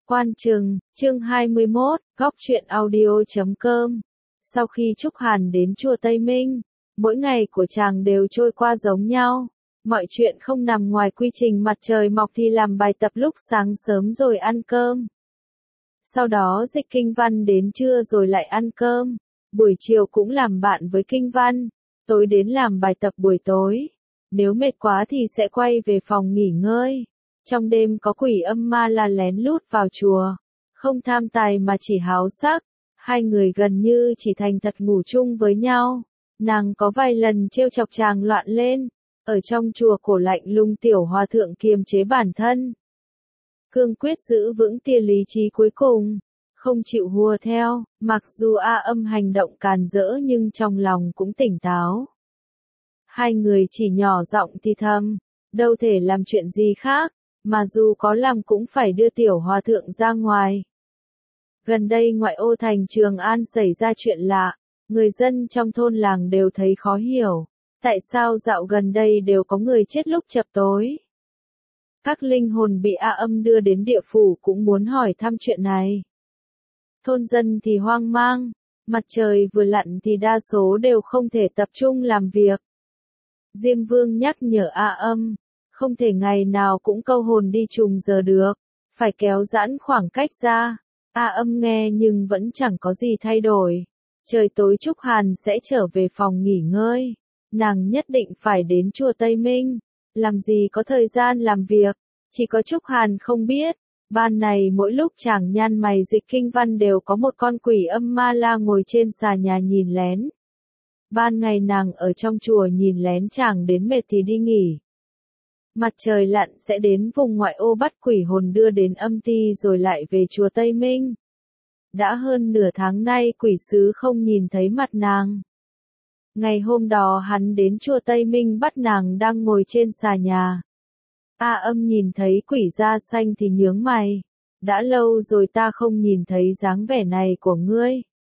Quan Trừng, chương 21, góc truyện audio.com. Sau khi Trúc Hàn đến chùa Tây Minh, mỗi ngày của chàng đều trôi qua giống nhau. Mọi chuyện không nằm ngoài quy trình, mặt trời mọc thì làm bài tập lúc sáng sớm rồi ăn cơm. Sau đó dịch kinh văn đến trưa rồi lại ăn cơm. Buổi chiều cũng làm bạn với kinh văn. Tối đến làm bài tập buổi tối. Nếu mệt quá thì sẽ quay về phòng nghỉ ngơi. Trong đêm có quỷ âm ma la lén lút vào chùa. Không tham tài mà chỉ háo sắc. Hai người gần như chỉ thành thật ngủ chung với nhau. Nàng có vài lần trêu chọc chàng loạn lên. Ở trong chùa cổ lạnh lùng tiểu hòa thượng kiềm chế bản thân. Cương quyết giữ vững tia lý trí cuối cùng. Không chịu hùa theo, mặc dù A Âm hành động càn rỡ nhưng trong lòng cũng tỉnh táo. Hai người chỉ nhỏ giọng thì thầm, đâu thể làm chuyện gì khác, mà dù có làm cũng phải đưa tiểu hòa thượng ra ngoài. Gần đây ngoại ô thành Trường An xảy ra chuyện lạ, người dân trong thôn làng đều thấy khó hiểu, tại sao dạo gần đây đều có người chết lúc chập tối. Các linh hồn bị A Âm đưa đến địa phủ cũng muốn hỏi thăm chuyện này. Thôn dân thì hoang mang, mặt trời vừa lặn thì đa số đều không thể tập trung làm việc. Diêm Vương nhắc nhở A Âm, không thể ngày nào cũng câu hồn đi trùng giờ được, phải kéo giãn khoảng cách ra. A Âm nghe nhưng vẫn chẳng có gì thay đổi. Trời tối Trúc Hàn sẽ trở về phòng nghỉ ngơi. Nàng nhất định phải đến chùa Tây Minh. Làm gì có thời gian làm việc, chỉ có Trúc Hàn không biết. Ban này mỗi lúc chàng nhăn mày dịch kinh văn đều có một con quỷ âm ma la ngồi trên xà nhà nhìn lén. Ban ngày nàng ở trong chùa nhìn lén chàng đến mệt thì đi nghỉ. Mặt trời lặn sẽ đến vùng ngoại ô bắt quỷ hồn đưa đến âm ti rồi lại về chùa Tây Minh. Đã hơn nửa tháng nay quỷ sứ không nhìn thấy mặt nàng. Ngày hôm đó hắn đến chùa Tây Minh bắt nàng đang ngồi trên xà nhà. A Âm nhìn thấy quỷ da xanh thì nhướng mày. Đã lâu rồi ta không nhìn thấy dáng vẻ này của ngươi.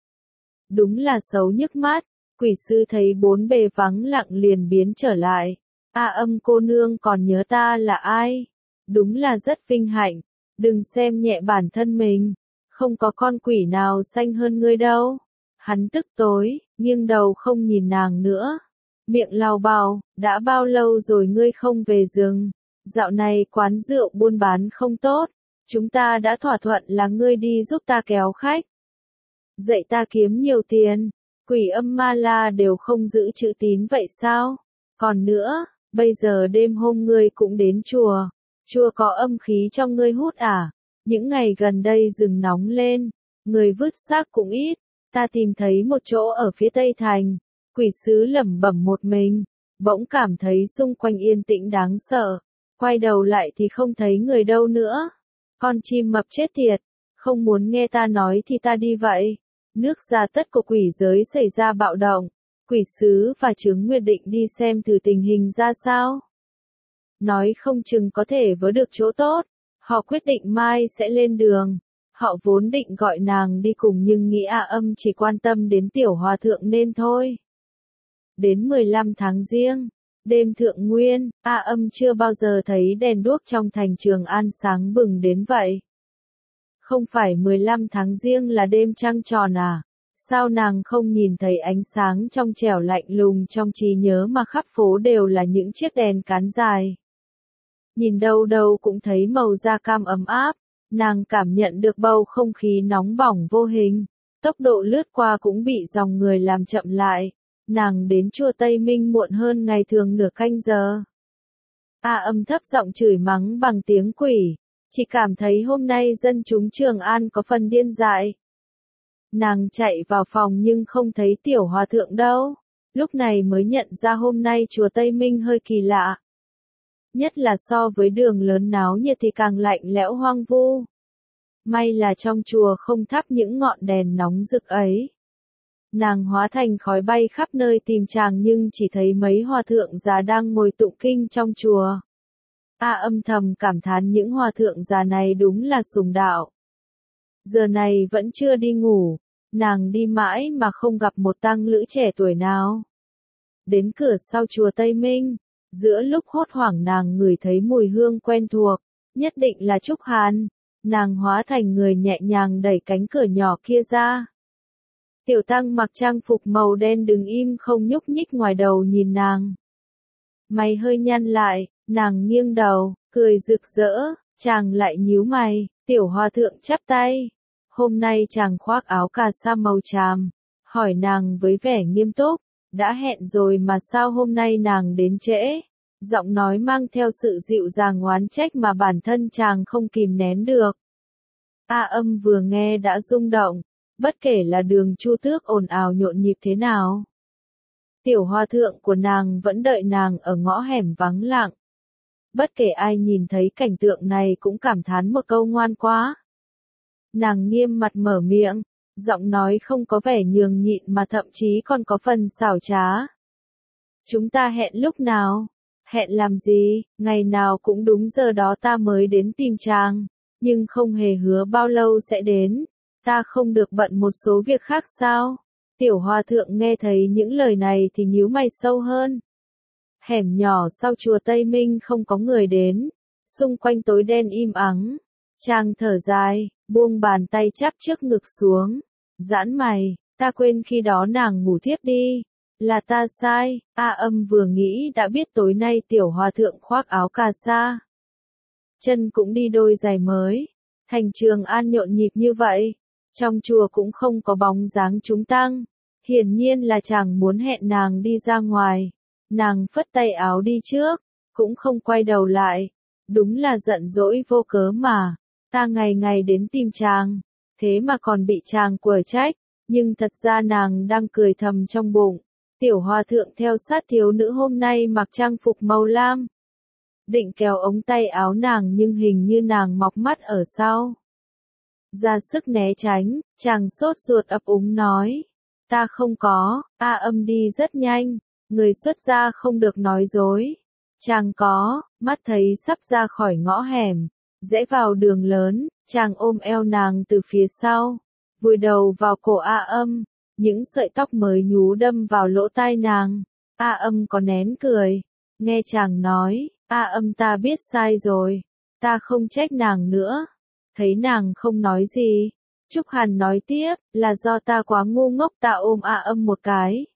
Đúng là xấu nhức mắt. Quỷ sư thấy bốn bề vắng lặng liền biến trở lại. A Âm cô nương còn nhớ ta là ai? Đúng là rất vinh hạnh. Đừng xem nhẹ bản thân mình. Không có con quỷ nào xanh hơn ngươi đâu. Hắn tức tối, nghiêng đầu không nhìn nàng nữa. Miệng lào bào, đã bao lâu rồi ngươi không về rừng? Dạo này quán rượu buôn bán không tốt. Chúng ta đã thỏa thuận là ngươi đi giúp ta kéo khách. Dạy ta kiếm nhiều tiền. Quỷ âm ma la đều không giữ chữ tín vậy sao? Còn nữa, bây giờ đêm hôm ngươi cũng đến chùa. Chùa có âm khí trong ngươi hút à? Những ngày gần đây rừng nóng lên, người vứt xác cũng ít. Ta tìm thấy một chỗ ở phía tây thành. Quỷ sứ lẩm bẩm một mình, bỗng cảm thấy xung quanh yên tĩnh đáng sợ. Quay đầu lại thì không thấy người đâu nữa. Con chim mập chết tiệt, không muốn nghe ta nói thì ta đi vậy. Nước gia tất của quỷ giới xảy ra bạo động. Quỷ sứ và Trướng Nguyệt định đi xem thử tình hình ra sao. Nói không chừng có thể vớ được chỗ tốt. Họ quyết định mai sẽ lên đường. Họ vốn định gọi nàng đi cùng nhưng nghĩ A Âm chỉ quan tâm đến tiểu hòa thượng nên thôi. Đến 15 tháng Giêng, đêm thượng nguyên, A Âm chưa bao giờ thấy đèn đuốc trong thành Trường An sáng bừng đến vậy. Không phải 15 tháng Giêng là đêm trăng tròn à? Sao nàng không nhìn thấy ánh sáng trong trẻo lạnh lùng trong trí nhớ mà khắp phố đều là những chiếc đèn cán dài? Nhìn đâu đâu cũng thấy màu da cam ấm áp, nàng cảm nhận được bầu không khí nóng bỏng vô hình, tốc độ lướt qua cũng bị dòng người làm chậm lại. Nàng đến chùa Tây Minh muộn hơn ngày thường nửa canh giờ. A Âm thấp giọng chửi mắng bằng tiếng quỷ, chỉ cảm thấy hôm nay dân chúng Trường An có phần điên dại. Nàng chạy vào phòng nhưng không thấy tiểu hòa thượng đâu, lúc này mới nhận ra hôm nay chùa Tây Minh hơi kỳ lạ. Nhất là so với đường lớn náo nhiệt thì càng lạnh lẽo hoang vu. May là trong chùa không thắp những ngọn đèn nóng rực ấy. Nàng hóa thành khói bay khắp nơi tìm chàng nhưng chỉ thấy mấy hòa thượng già đang ngồi tụng kinh trong chùa. A Âm thầm cảm thán những hòa thượng già này đúng là sùng đạo. Giờ này vẫn chưa đi ngủ, nàng đi mãi mà không gặp một tăng lữ trẻ tuổi nào. Đến cửa sau chùa Tây Minh, giữa lúc hốt hoảng nàng ngửi thấy mùi hương quen thuộc, nhất định là Trúc Hàn. nàng hóa thành người nhẹ nhàng đẩy cánh cửa nhỏ kia ra. Tiểu Tăng mặc trang phục màu đen đứng im không nhúc nhích ngoài đầu nhìn nàng. Mày hơi nhăn lại, nàng nghiêng đầu, cười rực rỡ, chàng lại nhíu mày, Tiểu Hòa thượng chắp tay. Hôm nay chàng khoác áo cà sa màu tràm, hỏi nàng với vẻ nghiêm túc, đã hẹn rồi mà sao hôm nay nàng đến trễ? Giọng nói mang theo sự dịu dàng oán trách mà bản thân chàng không kìm nén được. A Âm vừa nghe đã rung động, bất kể là đường Chu Tước ồn ào nhộn nhịp thế nào. Tiểu Hòa thượng của nàng vẫn đợi nàng ở ngõ hẻm vắng lặng. Bất kể ai nhìn thấy cảnh tượng này cũng cảm thán một câu ngoan quá. Nàng nghiêm mặt mở miệng, giọng nói không có vẻ nhường nhịn mà thậm chí còn có phần xảo trá. Chúng ta hẹn lúc nào? Hẹn làm gì? Ngày nào cũng đúng giờ đó ta mới đến tìm chàng, nhưng không hề hứa bao lâu sẽ đến. Ta không được bận một số việc khác sao? Tiểu Hòa thượng nghe thấy những lời này thì nhíu mày sâu hơn. Hẻm nhỏ sau chùa Tây Minh không có người đến, xung quanh tối đen im ắng. Chàng thở dài, buông bàn tay chắp trước ngực xuống, giãn mày, ta quên khi đó nàng ngủ thiếp đi, là ta sai. A Âm vừa nghĩ đã biết tối nay Tiểu Hòa thượng khoác áo cà sa, chân cũng đi đôi giày mới. Thành Trường An nhộn nhịp như vậy, trong chùa cũng không có bóng dáng chúng tăng, hiển nhiên là chàng muốn hẹn nàng đi ra ngoài. Nàng phất tay áo đi trước, cũng không quay đầu lại. Đúng là giận dỗi vô cớ mà, ta ngày ngày đến tìm chàng, thế mà còn bị chàng quở trách. Nhưng thật ra nàng đang cười thầm trong bụng. Tiểu Hòa thượng theo sát thiếu nữ hôm nay mặc trang phục màu lam, định kéo ống tay áo nàng nhưng hình như nàng mọc mắt ở sau. Ra sức né tránh, chàng sốt ruột ấp úng nói. Ta không có. A Âm đi rất nhanh, người xuất gia không được nói dối. Chàng có, mắt thấy sắp ra khỏi ngõ hẻm, rẽ vào đường lớn, chàng ôm eo nàng từ phía sau, vùi đầu vào cổ A Âm, những sợi tóc mới nhú đâm vào lỗ tai nàng. A Âm có nén cười, nghe chàng nói, A Âm ta biết sai rồi, ta không trách nàng nữa. Thấy nàng không nói gì, Trúc Hàn nói tiếp, là do ta quá ngu ngốc ta ôm A Âm một cái.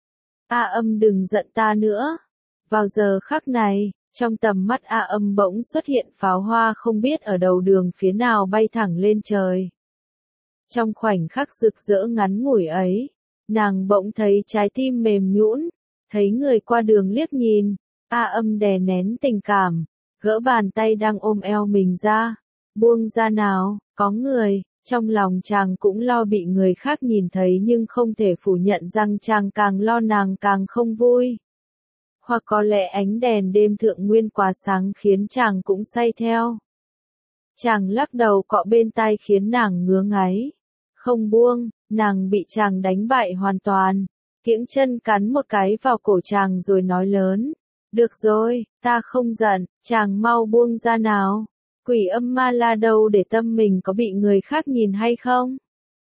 A Âm đừng giận ta nữa. Vào giờ khắc này, trong tầm mắt A Âm bỗng xuất hiện pháo hoa không biết ở đầu đường phía nào bay thẳng lên trời. Trong khoảnh khắc rực rỡ ngắn ngủi ấy, nàng bỗng thấy trái tim mềm nhũn, thấy người qua đường liếc nhìn. A Âm đè nén tình cảm, gỡ bàn tay đang ôm eo mình ra, buông ra nào, có người. Trong lòng chàng cũng lo bị người khác nhìn thấy nhưng không thể phủ nhận rằng chàng càng lo nàng càng không vui. Hoặc có lẽ ánh đèn đêm thượng nguyên quá sáng khiến chàng cũng say theo. Chàng lắc đầu cọ bên tai khiến nàng ngứa ngáy. Không buông, nàng bị chàng đánh bại hoàn toàn. Kiễng chân cắn một cái vào cổ chàng rồi nói lớn. Được rồi, ta không giận, chàng mau buông ra nào. Quỷ âm ma la đâu để tâm mình có bị người khác nhìn hay không?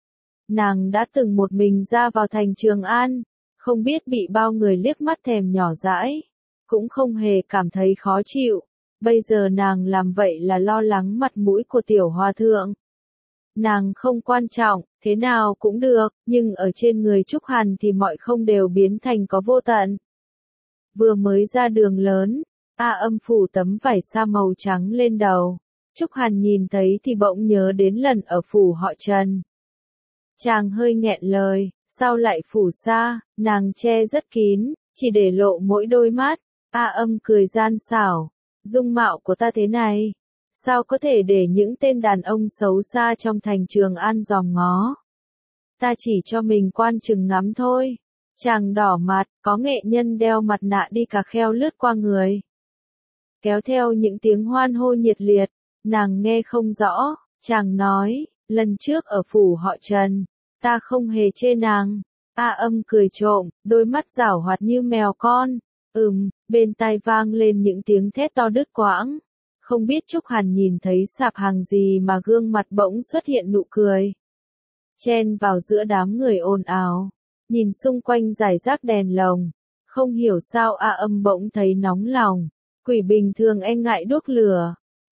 Nàng đã từng một mình ra vào thành Trường An, không biết bị bao người liếc mắt thèm nhỏ dãi, cũng không hề cảm thấy khó chịu. Bây giờ nàng làm vậy là lo lắng mặt mũi của Tiểu Hòa thượng. Nàng không quan trọng, thế nào cũng được, nhưng ở trên người Trúc Hàn thì mọi không đều biến thành có vô tận. Vừa mới ra đường lớn, A Âm phủ tấm vải sa màu trắng lên đầu. Trúc Hàn nhìn thấy thì bỗng nhớ đến lần ở phủ họ Trần. Chàng hơi nghẹn lời, sao lại phủ sa, nàng che rất kín, chỉ để lộ mỗi đôi mắt. A Âm cười gian xảo, dung mạo của ta thế này, sao có thể để những tên đàn ông xấu xa trong thành Trường An dòm ngó. Ta chỉ cho mình quan chừng ngắm thôi. Chàng đỏ mặt, có nghệ nhân đeo mặt nạ đi cà kheo lướt qua người. Kéo theo những tiếng hoan hô nhiệt liệt. Nàng nghe không rõ, chàng nói, lần trước ở phủ họ Trần, ta không hề chê nàng. A Âm cười trộm, đôi mắt giảo hoạt như mèo con. Bên tai vang lên những tiếng thét to đứt quãng. Không biết Trúc Hàn nhìn thấy sạp hàng gì mà gương mặt bỗng xuất hiện nụ cười. Chen vào giữa đám người ồn ào, nhìn xung quanh rải rác đèn lồng. Không hiểu sao A Âm bỗng thấy nóng lòng. Quỷ bình thường e ngại đuốc lửa.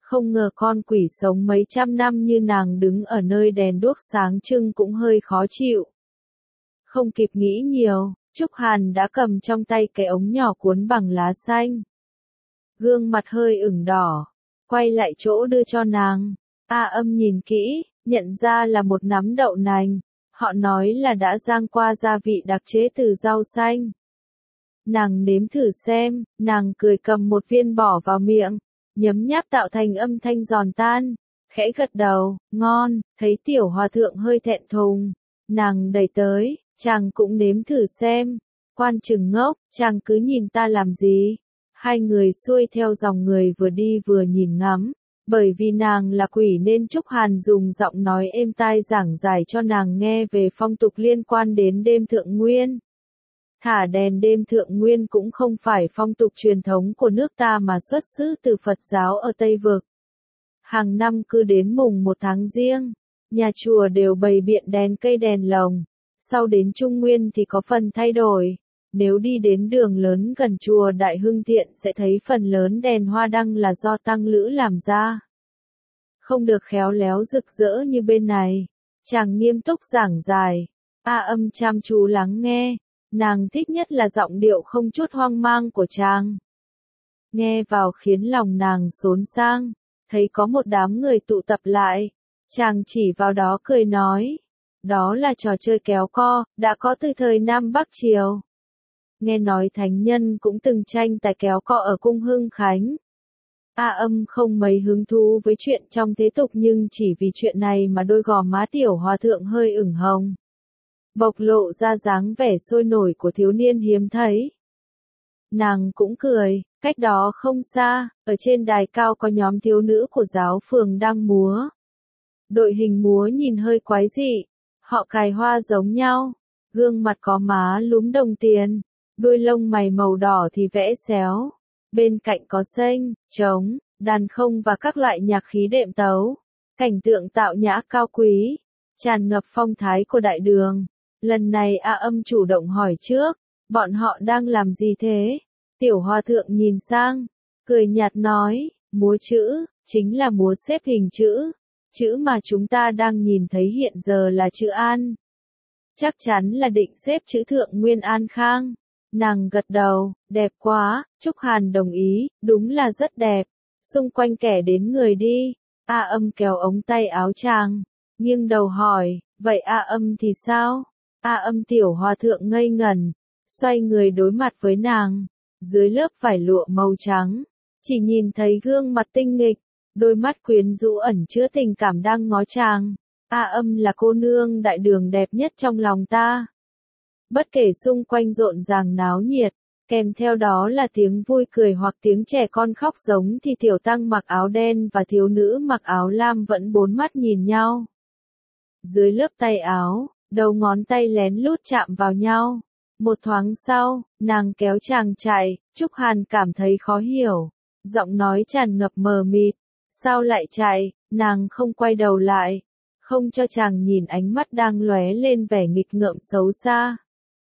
Không ngờ con quỷ sống mấy trăm năm như nàng đứng ở nơi đèn đuốc sáng trưng cũng hơi khó chịu. Không kịp nghĩ nhiều, Trúc Hàn đã cầm trong tay cái ống nhỏ cuốn bằng lá xanh. Gương mặt hơi ửng đỏ, quay lại chỗ đưa cho nàng. A Âm nhìn kỹ, nhận ra là một nắm đậu nành. Họ nói là đã rang qua gia vị đặc chế từ rau xanh. Nàng nếm thử xem, nàng cười cầm một viên bỏ vào miệng, nhấm nháp tạo thành âm thanh giòn tan, khẽ gật đầu, ngon. Thấy tiểu hòa thượng hơi thẹn thùng, nàng đẩy tới, chàng cũng nếm thử xem. Quan Trừng ngốc, chàng cứ nhìn ta làm gì? Hai người xuôi theo dòng người vừa đi vừa nhìn ngắm. Bởi vì nàng là quỷ nên Trúc Hàn dùng giọng nói êm tai giảng giải cho nàng nghe về phong tục liên quan đến đêm thượng nguyên. Thả đèn đêm thượng nguyên cũng không phải phong tục truyền thống của nước ta mà xuất xứ từ Phật giáo ở Tây Vực. Hàng năm cứ đến mùng 1 tháng Giêng, nhà chùa đều bày biện đèn cây đèn lồng. Sau đến Trung Nguyên thì có phần thay đổi. Nếu đi đến đường lớn gần chùa Đại Hưng Thiện sẽ thấy phần lớn đèn hoa đăng là do tăng lữ làm ra. Không được khéo léo rực rỡ như bên này. Chàng nghiêm túc giảng giải. A Âm chăm chú lắng nghe. Nàng thích nhất là giọng điệu không chút hoang mang của chàng. Nghe vào khiến lòng nàng xốn sang. Thấy có một đám người tụ tập lại. Chàng chỉ vào đó cười nói. Đó là trò chơi kéo co, đã có từ thời Nam Bắc Triều. Nghe nói thánh nhân cũng từng tranh tài kéo co ở cung Hưng Khánh. A Âm không mấy hứng thú với chuyện trong thế tục nhưng chỉ vì chuyện này mà đôi gò má tiểu hòa thượng hơi ửng hồng. Bộc lộ ra dáng vẻ sôi nổi của thiếu niên hiếm thấy. Nàng cũng cười, cách đó không xa, ở trên đài cao có nhóm thiếu nữ của giáo phường đang múa. Đội hình múa nhìn hơi quái dị, họ cài hoa giống nhau, gương mặt có má lúm đồng tiền, đuôi lông mày màu đỏ thì vẽ xéo. Bên cạnh có sênh, trống, đàn không và các loại nhạc khí đệm tấu. Cảnh tượng tạo nhã cao quý, tràn ngập phong thái của đại đường. Lần này A Âm chủ động hỏi trước, bọn họ đang làm gì thế? Tiểu hòa thượng nhìn sang, cười nhạt nói, múa chữ, chính là múa xếp hình chữ. Chữ mà chúng ta đang nhìn thấy hiện giờ là chữ An. Chắc chắn là định xếp chữ Thượng Nguyên An Khang. Nàng gật đầu, đẹp quá. Trúc Hàn đồng ý, đúng là rất đẹp. Xung quanh kẻ đến người đi. A Âm kéo ống tay áo chàng, nghiêng đầu hỏi, vậy A Âm thì sao? A Âm tiểu hòa thượng ngây ngẩn, xoay người đối mặt với nàng. Dưới lớp vải lụa màu trắng, chỉ nhìn thấy gương mặt tinh nghịch, đôi mắt quyến rũ ẩn chứa tình cảm đang ngó chàng. A Âm là cô nương đại đường đẹp nhất trong lòng ta. Bất kể xung quanh rộn ràng náo nhiệt, kèm theo đó là tiếng vui cười hoặc tiếng trẻ con khóc giống thì tiểu tăng mặc áo đen và thiếu nữ mặc áo lam vẫn bốn mắt nhìn nhau. Dưới lớp tay áo, đầu ngón tay lén lút chạm vào nhau. Một thoáng sau, nàng kéo chàng chạy, Trúc Hàn cảm thấy khó hiểu. Giọng nói tràn ngập mờ mịt. Sao lại chạy? Nàng không quay đầu lại. Không cho chàng nhìn ánh mắt đang lóe lên vẻ nghịch ngợm xấu xa.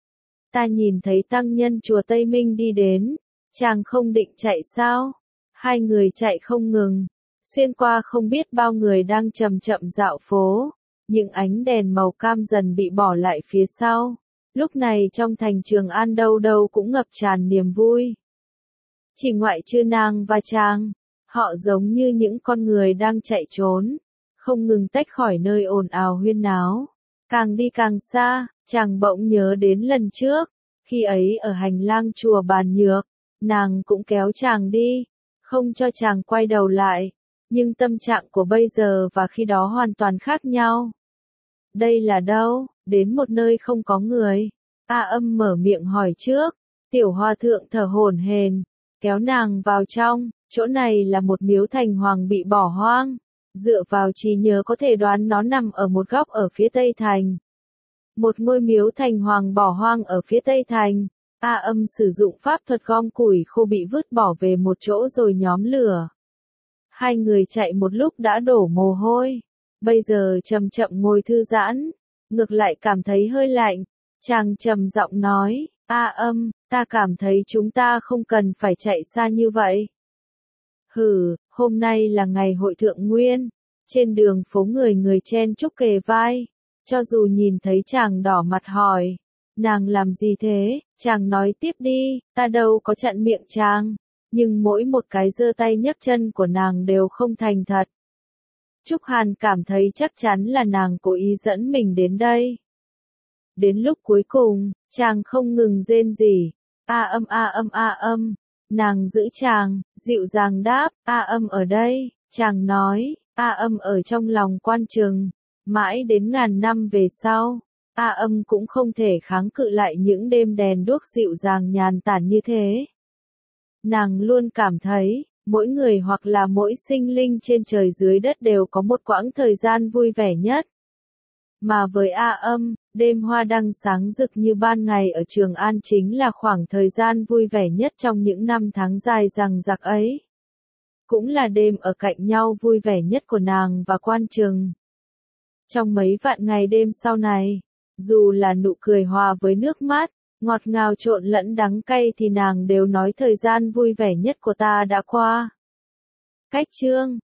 Ta nhìn thấy tăng nhân chùa Tây Minh đi đến. Chàng không định chạy sao? Hai người chạy không ngừng. Xuyên qua không biết bao người đang chậm chậm dạo phố. Những ánh đèn màu cam dần bị bỏ lại phía sau. Lúc này trong thành Trường An đâu đâu cũng ngập tràn niềm vui. Chỉ ngoại trừ nàng và chàng, họ giống như những con người đang chạy trốn, không ngừng tách khỏi nơi ồn ào huyên náo. Càng đi càng xa, chàng bỗng nhớ đến lần trước, khi ấy ở hành lang chùa Bàn Nhược, nàng cũng kéo chàng đi, không cho chàng quay đầu lại, nhưng tâm trạng của bây giờ và khi đó hoàn toàn khác nhau. Đây là đâu? Đến một nơi không có người. A Âm mở miệng hỏi trước. Tiểu hòa thượng thở hổn hển, kéo nàng vào trong. Chỗ này là một miếu thành hoàng bị bỏ hoang. Dựa vào trí nhớ có thể đoán nó nằm ở một góc ở phía tây thành. Một ngôi miếu thành hoàng bỏ hoang ở phía tây thành. A Âm sử dụng pháp thuật gom củi khô bị vứt bỏ về một chỗ rồi nhóm lửa. Hai người chạy một lúc đã đổ mồ hôi. Bây giờ chậm chậm ngồi thư giãn, ngược lại cảm thấy hơi lạnh. Chàng trầm giọng nói, A Âm, ta cảm thấy chúng ta không cần phải chạy xa như vậy. Hôm nay là ngày hội thượng nguyên. Trên đường phố người người chen chúc kề vai. Cho dù nhìn thấy chàng đỏ mặt hỏi. Nàng làm gì thế? Chàng nói tiếp đi, ta đâu có chặn miệng chàng. Nhưng mỗi một cái giơ tay nhấc chân của nàng đều không thành thật. Trúc Hàn cảm thấy chắc chắn là nàng cố ý dẫn mình đến đây. Đến lúc cuối cùng, chàng không ngừng rên rỉ. A âm. Nàng giữ chàng, dịu dàng đáp, A âm ở đây. Chàng nói, A âm ở trong lòng quan trường. Mãi đến ngàn năm về sau, A âm cũng không thể kháng cự lại những đêm đèn đuốc dịu dàng nhàn tản như thế. Nàng luôn cảm thấy, mỗi người hoặc là mỗi sinh linh trên trời dưới đất đều có một quãng thời gian vui vẻ nhất. Mà với A âm, đêm hoa đăng sáng rực như ban ngày ở Trường An chính là khoảng thời gian vui vẻ nhất trong những năm tháng dài dằng dặc ấy. Cũng là đêm ở cạnh nhau vui vẻ nhất của nàng và quan trường. Trong mấy vạn ngày đêm sau này, dù là nụ cười hòa với nước mắt, ngọt ngào trộn lẫn đắng cay thì nàng đều nói thời gian vui vẻ nhất của ta đã qua. Cách chương